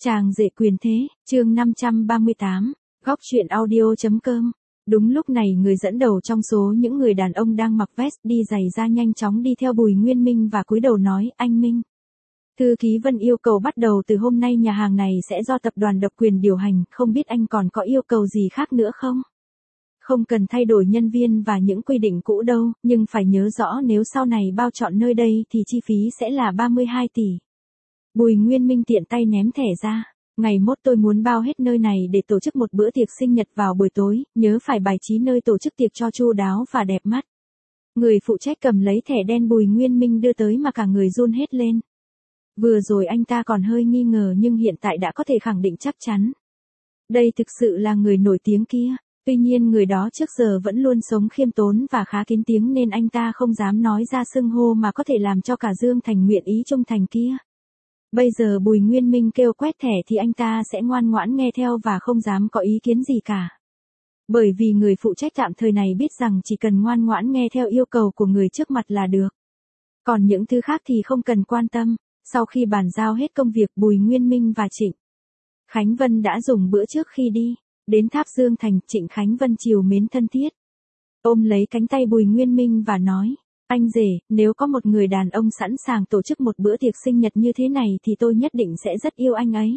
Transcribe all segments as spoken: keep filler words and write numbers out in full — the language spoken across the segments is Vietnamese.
Chàng rể quyền thế, chương năm trăm ba mươi tám, góc truyện audio.com. Đúng lúc này người dẫn đầu trong số những người đàn ông đang mặc vest đi giày da nhanh chóng đi theo Bùi Nguyên Minh và cúi đầu nói, anh Minh. Thư ký Vân yêu cầu bắt đầu từ hôm nay nhà hàng này sẽ do tập đoàn độc quyền điều hành, không biết anh còn có yêu cầu gì khác nữa không? Không cần thay đổi nhân viên và những quy định cũ đâu, nhưng phải nhớ rõ nếu sau này bao chọn nơi đây thì chi phí sẽ là ba mươi hai tỷ. Bùi Nguyên Minh tiện tay ném thẻ ra. Ngày mốt tôi muốn bao hết nơi này để tổ chức một bữa tiệc sinh nhật vào buổi tối, nhớ phải bài trí nơi tổ chức tiệc cho chu đáo và đẹp mắt. Người phụ trách cầm lấy thẻ đen Bùi Nguyên Minh đưa tới mà cả người run hết lên. Vừa rồi anh ta còn hơi nghi ngờ nhưng hiện tại đã có thể khẳng định chắc chắn. Đây thực sự là người nổi tiếng kia. Tuy nhiên người đó trước giờ vẫn luôn sống khiêm tốn và khá kín tiếng nên anh ta không dám nói ra xưng hô mà có thể làm cho cả Dương Thành nguyện ý trung thành kia. Bây giờ Bùi Nguyên Minh kêu quét thẻ thì anh ta sẽ ngoan ngoãn nghe theo và không dám có ý kiến gì cả. Bởi vì người phụ trách tạm thời này biết rằng chỉ cần ngoan ngoãn nghe theo yêu cầu của người trước mặt là được. Còn những thứ khác thì không cần quan tâm. Sau khi bàn giao hết công việc Bùi Nguyên Minh và Trịnh Khánh Vân đã dùng bữa trước khi đi. Đến tháp Dương Thành, Trịnh Khánh Vân trìu mến thân thiết. Ôm lấy cánh tay Bùi Nguyên Minh và nói, anh rể, nếu có một người đàn ông sẵn sàng tổ chức một bữa tiệc sinh nhật như thế này thì tôi nhất định sẽ rất yêu anh ấy.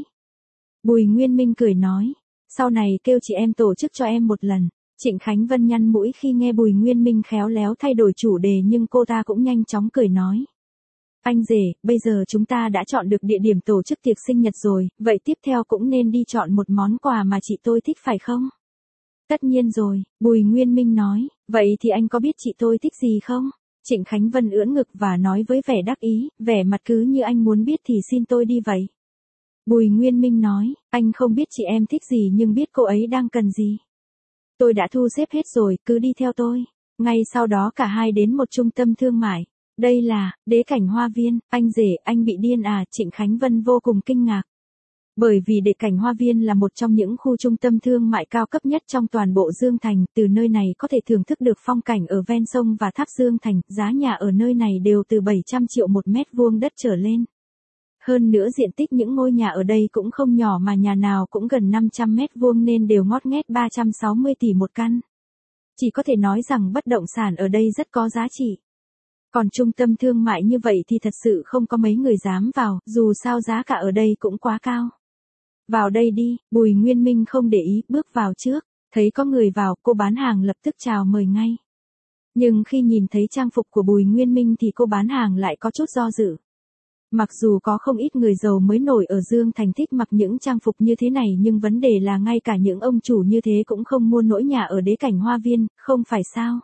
Bùi Nguyên Minh cười nói, sau này kêu chị em tổ chức cho em một lần. Trịnh Khánh Vân nhăn mũi khi nghe Bùi Nguyên Minh khéo léo thay đổi chủ đề nhưng cô ta cũng nhanh chóng cười nói. Anh rể, bây giờ chúng ta đã chọn được địa điểm tổ chức tiệc sinh nhật rồi, vậy tiếp theo cũng nên đi chọn một món quà mà chị tôi thích phải không? Tất nhiên rồi, Bùi Nguyên Minh nói, vậy thì anh có biết chị tôi thích gì không? Trịnh Khánh Vân ưỡn ngực và nói với vẻ đắc ý, vẻ mặt cứ như anh muốn biết thì xin tôi đi vậy. Bùi Nguyên Minh nói, anh không biết chị em thích gì nhưng biết cô ấy đang cần gì. Tôi đã thu xếp hết rồi, cứ đi theo tôi. Ngay sau đó cả hai đến một trung tâm thương mại. Đây là, Đế Cảnh Hoa Viên, anh rể, anh bị điên à, Trịnh Khánh Vân vô cùng kinh ngạc. Bởi vì Đế Cảnh Hoa Viên là một trong những khu trung tâm thương mại cao cấp nhất trong toàn bộ Dương Thành, từ nơi này có thể thưởng thức được phong cảnh ở ven sông và tháp Dương Thành, giá nhà ở nơi này đều từ bảy trăm triệu một mét vuông đất trở lên. Hơn nữa diện tích những ngôi nhà ở đây cũng không nhỏ mà nhà nào cũng gần năm trăm mét vuông nên đều ngót nghét ba trăm sáu mươi tỷ một căn. Chỉ có thể nói rằng bất động sản ở đây rất có giá trị. Còn trung tâm thương mại như vậy thì thật sự không có mấy người dám vào, dù sao giá cả ở đây cũng quá cao. Vào đây đi, Bùi Nguyên Minh không để ý, bước vào trước, thấy có người vào, cô bán hàng lập tức chào mời ngay. Nhưng khi nhìn thấy trang phục của Bùi Nguyên Minh thì cô bán hàng lại có chút do dự. Mặc dù có không ít người giàu mới nổi ở Dương Thành thích mặc những trang phục như thế này nhưng vấn đề là ngay cả những ông chủ như thế cũng không mua nổi nhà ở Đế Cảnh Hoa Viên, không phải sao?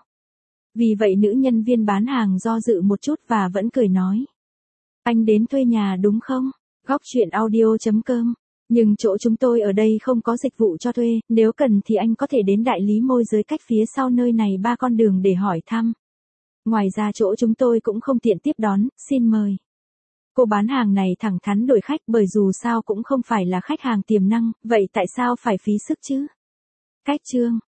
Vì vậy nữ nhân viên bán hàng do dự một chút và vẫn cười nói. Anh đến thuê nhà đúng không? Góc truyện audio.com. Nhưng chỗ chúng tôi ở đây không có dịch vụ cho thuê, nếu cần thì anh có thể đến đại lý môi giới cách phía sau nơi này ba con đường để hỏi thăm. Ngoài ra chỗ chúng tôi cũng không tiện tiếp đón, xin mời. Cô bán hàng này thẳng thắn đổi khách bởi dù sao cũng không phải là khách hàng tiềm năng, vậy tại sao phải phí sức chứ? Cách chương.